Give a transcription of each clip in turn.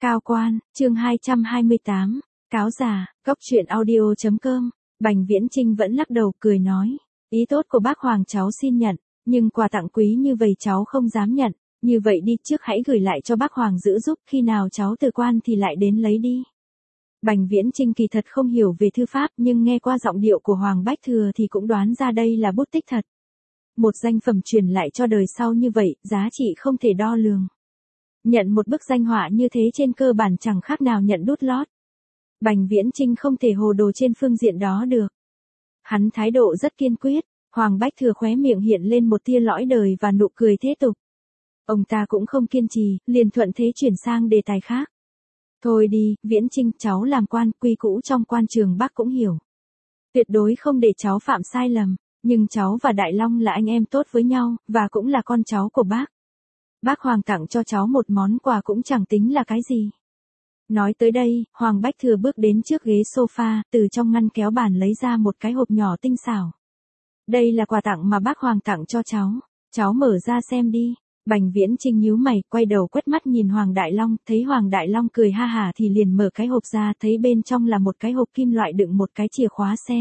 Cao quan, chương 228, cáo già, góc truyện audio.com, Bành Viễn Chinh vẫn lắc đầu cười nói, ý tốt của bác Hoàng cháu xin nhận, nhưng quà tặng quý như vậy cháu không dám nhận, như vậy đi trước hãy gửi lại cho bác Hoàng giữ giúp, khi nào cháu từ quan thì lại đến lấy đi. Bành Viễn Chinh kỳ thật không hiểu về thư pháp nhưng nghe qua giọng điệu của Hoàng Bách Thừa thì cũng đoán ra đây là bút tích thật. Một danh phẩm truyền lại cho đời sau như vậy, giá trị không thể đo lường. Nhận một bức danh họa như thế trên cơ bản chẳng khác nào nhận đút lót. Bành Viễn Chinh không thể hồ đồ trên phương diện đó được. Hắn thái độ rất kiên quyết, Hoàng Bách Thừa khóe miệng hiện lên một tia lõi đời và nụ cười thế tục. Ông ta cũng không kiên trì, liền thuận thế chuyển sang đề tài khác. Thôi đi, Viễn Chinh, cháu làm quan, quy cũ trong quan trường bác cũng hiểu. Tuyệt đối không để cháu phạm sai lầm, nhưng cháu và Đại Long là anh em tốt với nhau, và cũng là con cháu của bác. Bác Hoàng tặng cho cháu một món quà cũng chẳng tính là cái gì. Nói tới đây, Hoàng Bách Thừa bước đến trước ghế sofa, từ trong ngăn kéo bàn lấy ra một cái hộp nhỏ tinh xảo. Đây là quà tặng mà bác Hoàng tặng cho cháu mở ra xem đi. Bành Viễn Chinh nhíu mày, quay đầu quét mắt nhìn Hoàng Đại Long, thấy Hoàng Đại Long cười ha hả thì liền mở cái hộp ra, thấy bên trong là một cái hộp kim loại đựng một cái chìa khóa xe.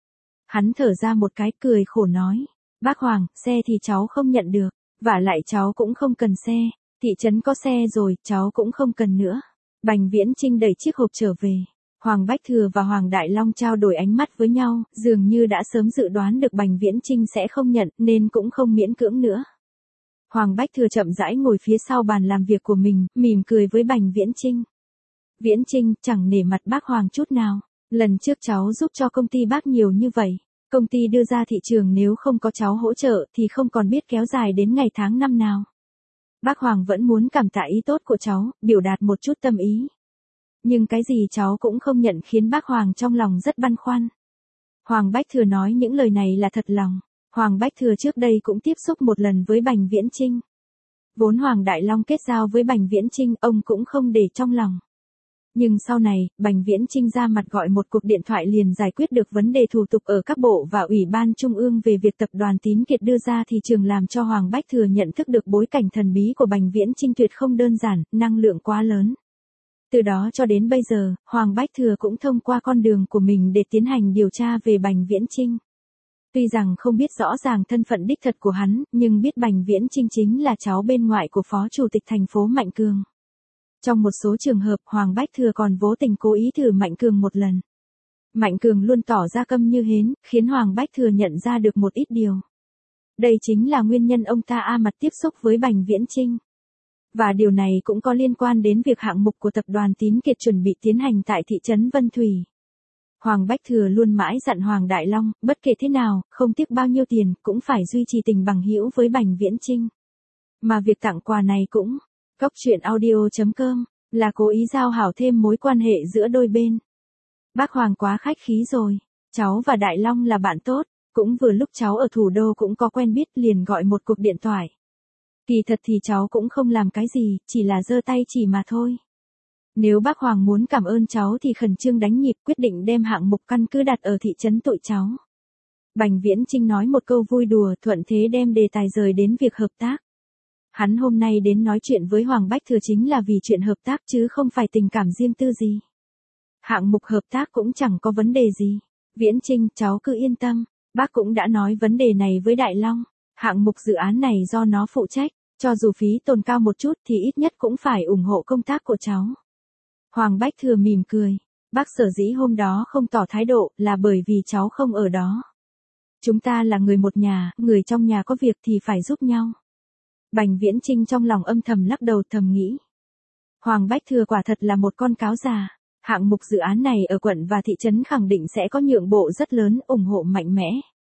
Hắn thở ra một cái, cười khổ nói, bác Hoàng, xe thì cháu không nhận được, vả lại cháu cũng không cần xe, thị trấn có xe rồi, cháu cũng không cần nữa. Bành Viễn Chinh đẩy chiếc hộp trở về. Hoàng Bách Thừa và Hoàng Đại Long trao đổi ánh mắt với nhau, dường như đã sớm dự đoán được Bành Viễn Chinh sẽ không nhận, nên cũng không miễn cưỡng nữa. Hoàng Bách Thừa chậm rãi ngồi phía sau bàn làm việc của mình, mỉm cười với Bành Viễn Chinh. Viễn Chinh, chẳng nể mặt bác Hoàng chút nào. Lần trước cháu giúp cho công ty bác nhiều như vậy. Công ty đưa ra thị trường nếu không có cháu hỗ trợ thì không còn biết kéo dài đến ngày tháng năm nào. Bác Hoàng vẫn muốn cảm tạ ý tốt của cháu, biểu đạt một chút tâm ý. Nhưng cái gì cháu cũng không nhận khiến bác Hoàng trong lòng rất băn khoăn. Hoàng Bách Thừa nói những lời này là thật lòng. Hoàng Bách Thừa trước đây cũng tiếp xúc một lần với Bành Viễn Chinh. Vốn Hoàng Đại Long kết giao với Bành Viễn Chinh, ông cũng không để trong lòng. Nhưng sau này, Bành Viễn Chinh ra mặt gọi một cuộc điện thoại liền giải quyết được vấn đề thủ tục ở các bộ và Ủy ban Trung ương về việc tập đoàn Tín Kiệt đưa ra thị trường, làm cho Hoàng Bách Thừa nhận thức được bối cảnh thần bí của Bành Viễn Chinh tuyệt không đơn giản, năng lượng quá lớn. Từ đó cho đến bây giờ, Hoàng Bách Thừa cũng thông qua con đường của mình để tiến hành điều tra về Bành Viễn Chinh. Tuy rằng không biết rõ ràng thân phận đích thật của hắn, nhưng biết Bành Viễn Chinh chính là cháu bên ngoại của Phó Chủ tịch thành phố Mạnh Cường. Trong một số trường hợp, Hoàng Bách Thừa còn vô tình cố ý thử Mạnh Cường một lần. Mạnh Cường luôn tỏ ra câm như hến, khiến Hoàng Bách Thừa nhận ra được một ít điều. Đây chính là nguyên nhân ông ta mặt tiếp xúc với Bành Viễn Chinh. Và điều này cũng có liên quan đến việc hạng mục của tập đoàn Tín Kiệt chuẩn bị tiến hành tại thị trấn Vân Thủy. Hoàng Bách Thừa luôn mãi dặn Hoàng Đại Long, bất kể thế nào, không tiếc bao nhiêu tiền, cũng phải duy trì tình bằng hữu với Bành Viễn Chinh. Mà việc tặng quà này cũng, góc truyện audio.com, là cố ý giao hảo thêm mối quan hệ giữa đôi bên. Bác Hoàng quá khách khí rồi, cháu và Đại Long là bạn tốt, cũng vừa lúc cháu ở thủ đô cũng có quen biết liền gọi một cuộc điện thoại. Kỳ thật thì cháu cũng không làm cái gì, chỉ là giơ tay chỉ mà thôi. Nếu bác Hoàng muốn cảm ơn cháu thì khẩn trương đánh nhịp quyết định đem hạng mục căn cứ đặt ở thị trấn tụi cháu. Bành Viễn Chinh nói một câu vui đùa, thuận thế đem đề tài rời đến việc hợp tác. Hắn hôm nay đến nói chuyện với Hoàng Bách Thừa chính là vì chuyện hợp tác chứ không phải tình cảm riêng tư gì. Hạng mục hợp tác cũng chẳng có vấn đề gì. Viễn Chinh, cháu cứ yên tâm, bác cũng đã nói vấn đề này với Đại Long. Hạng mục dự án này do nó phụ trách, cho dù phí tồn cao một chút thì ít nhất cũng phải ủng hộ công tác của cháu. Hoàng Bách Thừa mỉm cười, bác sở dĩ hôm đó không tỏ thái độ là bởi vì cháu không ở đó. Chúng ta là người một nhà, người trong nhà có việc thì phải giúp nhau. Bành Viễn Chinh trong lòng âm thầm lắc đầu thầm nghĩ. Hoàng Bách Thừa quả thật là một con cáo già, hạng mục dự án này ở quận và thị trấn khẳng định sẽ có nhượng bộ rất lớn, ủng hộ mạnh mẽ.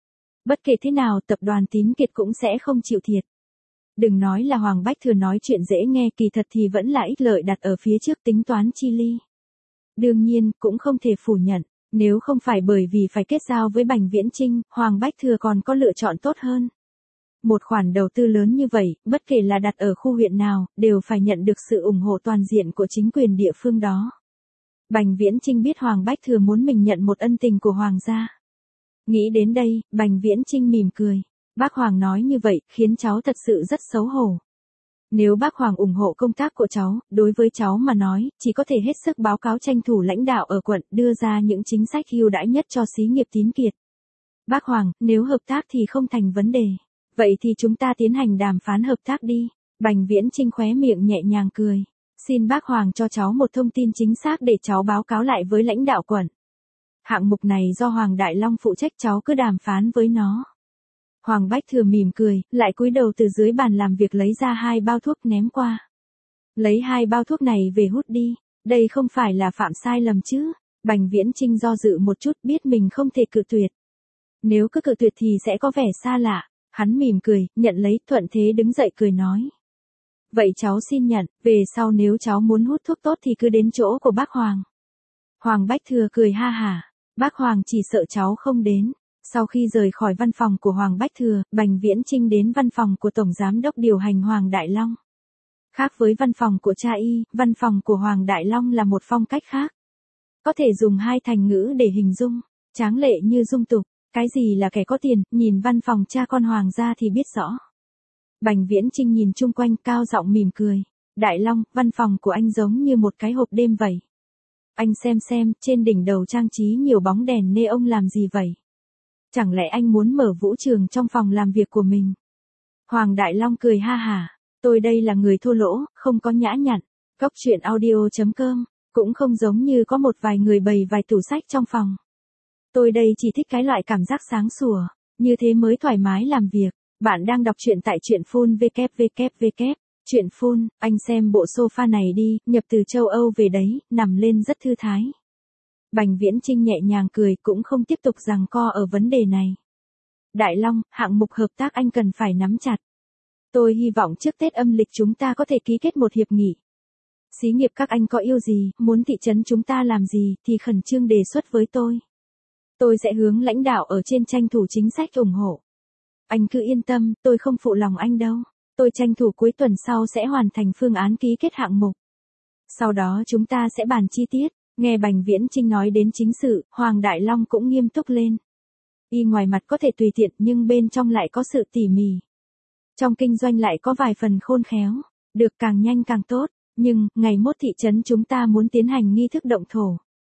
Bất kể thế nào tập đoàn Tín Kiệt cũng sẽ không chịu thiệt. Đừng nói là Hoàng Bách Thừa nói chuyện dễ nghe, kỳ thật thì vẫn là ích lợi đặt ở phía trước tính toán chi ly. Đương nhiên, cũng không thể phủ nhận, nếu không phải bởi vì phải kết giao với Bành Viễn Chinh, Hoàng Bách Thừa còn có lựa chọn tốt hơn. Một khoản đầu tư lớn như vậy, bất kể là đặt ở khu huyện nào, đều phải nhận được sự ủng hộ toàn diện của chính quyền địa phương đó. Bành Viễn Chinh biết Hoàng Bách Thừa muốn mình nhận một ân tình của Hoàng gia. Nghĩ đến đây, Bành Viễn Chinh mỉm cười. Bác Hoàng nói như vậy, khiến cháu thật sự rất xấu hổ. Nếu bác Hoàng ủng hộ công tác của cháu, đối với cháu mà nói, chỉ có thể hết sức báo cáo tranh thủ lãnh đạo ở quận, đưa ra những chính sách ưu đãi nhất cho xí nghiệp Tín Kiệt. Bác Hoàng, nếu hợp tác thì không thành vấn đề. Vậy thì chúng ta tiến hành đàm phán hợp tác đi. Bành Viễn Chinh khóe miệng nhẹ nhàng cười. Xin bác Hoàng cho cháu một thông tin chính xác để cháu báo cáo lại với lãnh đạo quận. Hạng mục này do Hoàng Đại Long phụ trách, cháu cứ đàm phán với nó. Hoàng Bách Thừa mỉm cười, lại cúi đầu từ dưới bàn làm việc lấy ra 2 bao thuốc ném qua. Lấy 2 bao thuốc này về hút đi, đây không phải là phạm sai lầm chứ. Bành Viễn Chinh do dự một chút, biết mình không thể cự tuyệt. Nếu cứ cự tuyệt thì sẽ có vẻ xa lạ. Hắn mỉm cười, nhận lấy, thuận thế đứng dậy cười nói. Vậy cháu xin nhận, về sau nếu cháu muốn hút thuốc tốt thì cứ đến chỗ của bác Hoàng. Hoàng Bách Thừa cười ha hả, bác Hoàng chỉ sợ cháu không đến. Sau khi rời khỏi văn phòng của Hoàng Bách Thừa, Bành Viễn Chinh đến văn phòng của Tổng Giám đốc điều hành Hoàng Đại Long. Khác với văn phòng của cha y, văn phòng của Hoàng Đại Long là một phong cách khác. Có thể dùng 2 thành ngữ để hình dung, tráng lệ như dung tục. Cái gì là kẻ có tiền, nhìn văn phòng cha con Hoàng gia thì biết rõ. Bành Viễn Chinh nhìn chung quanh, cao giọng mỉm cười. Đại Long, văn phòng của anh giống như một cái hộp đêm vậy. Anh xem, trên đỉnh đầu trang trí nhiều bóng đèn neon làm gì vậy? Chẳng lẽ anh muốn mở vũ trường trong phòng làm việc của mình? Hoàng Đại Long cười ha hả. Tôi đây là người thô lỗ, không có nhã nhặn. Cốc truyện audio.com, cũng không giống như có một vài người bày vài tủ sách trong phòng. Tôi đây chỉ thích cái loại cảm giác sáng sủa, như thế mới thoải mái làm việc. Bạn đang đọc truyện tại truyện phun www. Truyện phun, anh xem bộ sofa này đi, nhập từ châu Âu về đấy, nằm lên rất thư thái. Bành Viễn Chinh nhẹ nhàng cười, cũng không tiếp tục giằng co ở vấn đề này. Đại Long, hạng mục hợp tác anh cần phải nắm chặt. Tôi hy vọng trước Tết âm lịch chúng ta có thể ký kết một hiệp nghị. Xí nghiệp các anh có yêu gì, muốn thị trấn chúng ta làm gì, thì khẩn trương đề xuất với tôi. Tôi sẽ hướng lãnh đạo ở trên tranh thủ chính sách ủng hộ. Anh cứ yên tâm, tôi không phụ lòng anh đâu. Tôi tranh thủ cuối tuần sau sẽ hoàn thành phương án ký kết hạng mục. Sau đó chúng ta sẽ bàn chi tiết. Nghe Bành Viễn Chinh nói đến chính sự, Hoàng Đại Long cũng nghiêm túc lên. Y ngoài mặt có thể tùy tiện nhưng bên trong lại có sự tỉ mỉ. Trong kinh doanh lại có vài phần khôn khéo. Được càng nhanh càng tốt. Nhưng, ngày mốt thị trấn chúng ta muốn tiến hành nghi thức động thổ.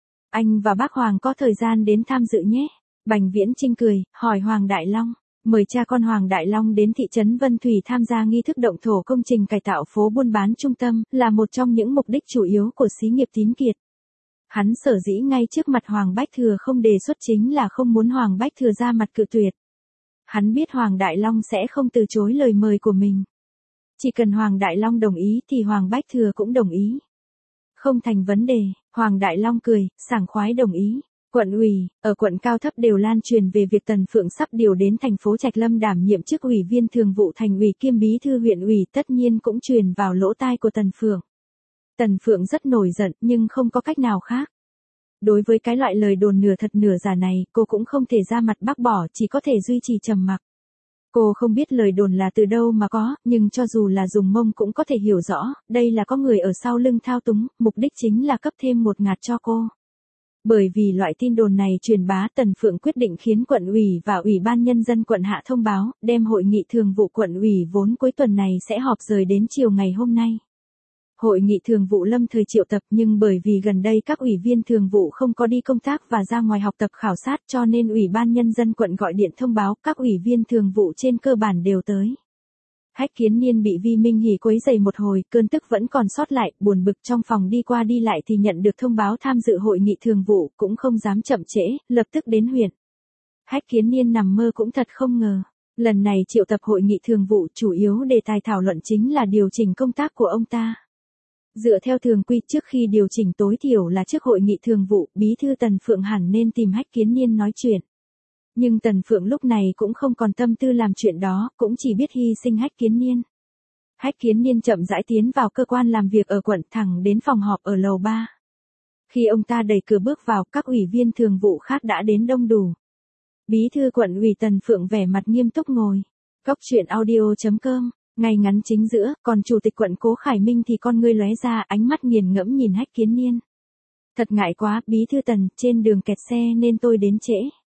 Anh và bác Hoàng có thời gian đến tham dự nhé. Bành Viễn Chinh cười, hỏi Hoàng Đại Long. Mời cha con Hoàng Đại Long đến thị trấn Vân Thủy tham gia nghi thức động thổ công trình cải tạo phố buôn bán trung tâm, là một trong những mục đích chủ yếu của xí nghiệp Tín Kiệt. Hắn sở dĩ ngay trước mặt Hoàng Bách Thừa không đề xuất chính là không muốn Hoàng Bách Thừa ra mặt cự tuyệt. Hắn biết Hoàng Đại Long sẽ không từ chối lời mời của mình. Chỉ cần Hoàng Đại Long đồng ý thì Hoàng Bách Thừa cũng đồng ý. Không thành vấn đề, Hoàng Đại Long cười, sảng khoái đồng ý. Quận ủy, ở quận cao thấp đều lan truyền về việc Tần Phượng sắp điều đến thành phố Trạch Lâm đảm nhiệm chức ủy viên thường vụ thành ủy kiêm bí thư huyện ủy, tất nhiên cũng truyền vào lỗ tai của Tần Phượng. Tần Phượng rất nổi giận nhưng không có cách nào khác. Đối với cái loại lời đồn nửa thật nửa giả này, cô cũng không thể ra mặt bác bỏ, chỉ có thể duy trì trầm mặc. Cô không biết lời đồn là từ đâu mà có, nhưng cho dù là dùng mông cũng có thể hiểu rõ, đây là có người ở sau lưng thao túng, mục đích chính là cấp thêm một ngạt cho cô. Bởi vì loại tin đồn này truyền bá, Tần Phượng quyết định khiến quận ủy và ủy ban nhân dân quận hạ thông báo, đem hội nghị thường vụ quận ủy vốn cuối tuần này sẽ họp rời đến chiều ngày hôm nay. Hội nghị thường vụ lâm thời triệu tập nhưng bởi vì gần đây các ủy viên thường vụ không có đi công tác và ra ngoài học tập khảo sát cho nên ủy ban nhân dân quận gọi điện thông báo các ủy viên thường vụ trên cơ bản đều tới. Hách Kiến Niên bị Vi Minh Hỷ quấy rầy một hồi, cơn tức vẫn còn sót lại, buồn bực trong phòng đi qua đi lại thì nhận được thông báo tham dự hội nghị thường vụ, cũng không dám chậm trễ, lập tức đến huyện. Hách Kiến Niên nằm mơ cũng thật không ngờ. Lần này triệu tập hội nghị thường vụ chủ yếu đề tài thảo luận chính là điều chỉnh công tác của ông ta. Dựa theo thường quy trước khi điều chỉnh tối thiểu là trước hội nghị thường vụ, bí thư Tần Phượng hẳn nên tìm Hách Kiến Niên nói chuyện. Nhưng Tần Phượng lúc này cũng không còn tâm tư làm chuyện đó, cũng chỉ biết hy sinh Hách Kiến Niên. Hách Kiến Niên chậm rãi tiến vào cơ quan làm việc ở quận thẳng đến phòng họp ở lầu 3. Khi ông ta đẩy cửa bước vào, các ủy viên thường vụ khác đã đến đông đủ. Bí thư quận ủy Tần Phượng vẻ mặt nghiêm túc ngồi. Cốc truyện audio.com, ngay ngắn chính giữa, còn chủ tịch quận Cố Khải Minh thì con ngươi lóe ra, ánh mắt nghiền ngẫm nhìn Hách Kiến Niên. Thật ngại quá, bí thư Tần, trên đường kẹt xe nên tôi đến trễ.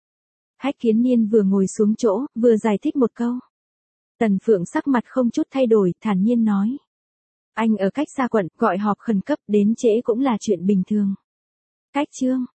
Hách Kiến Niên vừa ngồi xuống chỗ, vừa giải thích một câu. Tần Phượng sắc mặt không chút thay đổi, thản nhiên nói. Anh ở cách xa quận, gọi họp khẩn cấp, đến trễ cũng là chuyện bình thường. Cách chương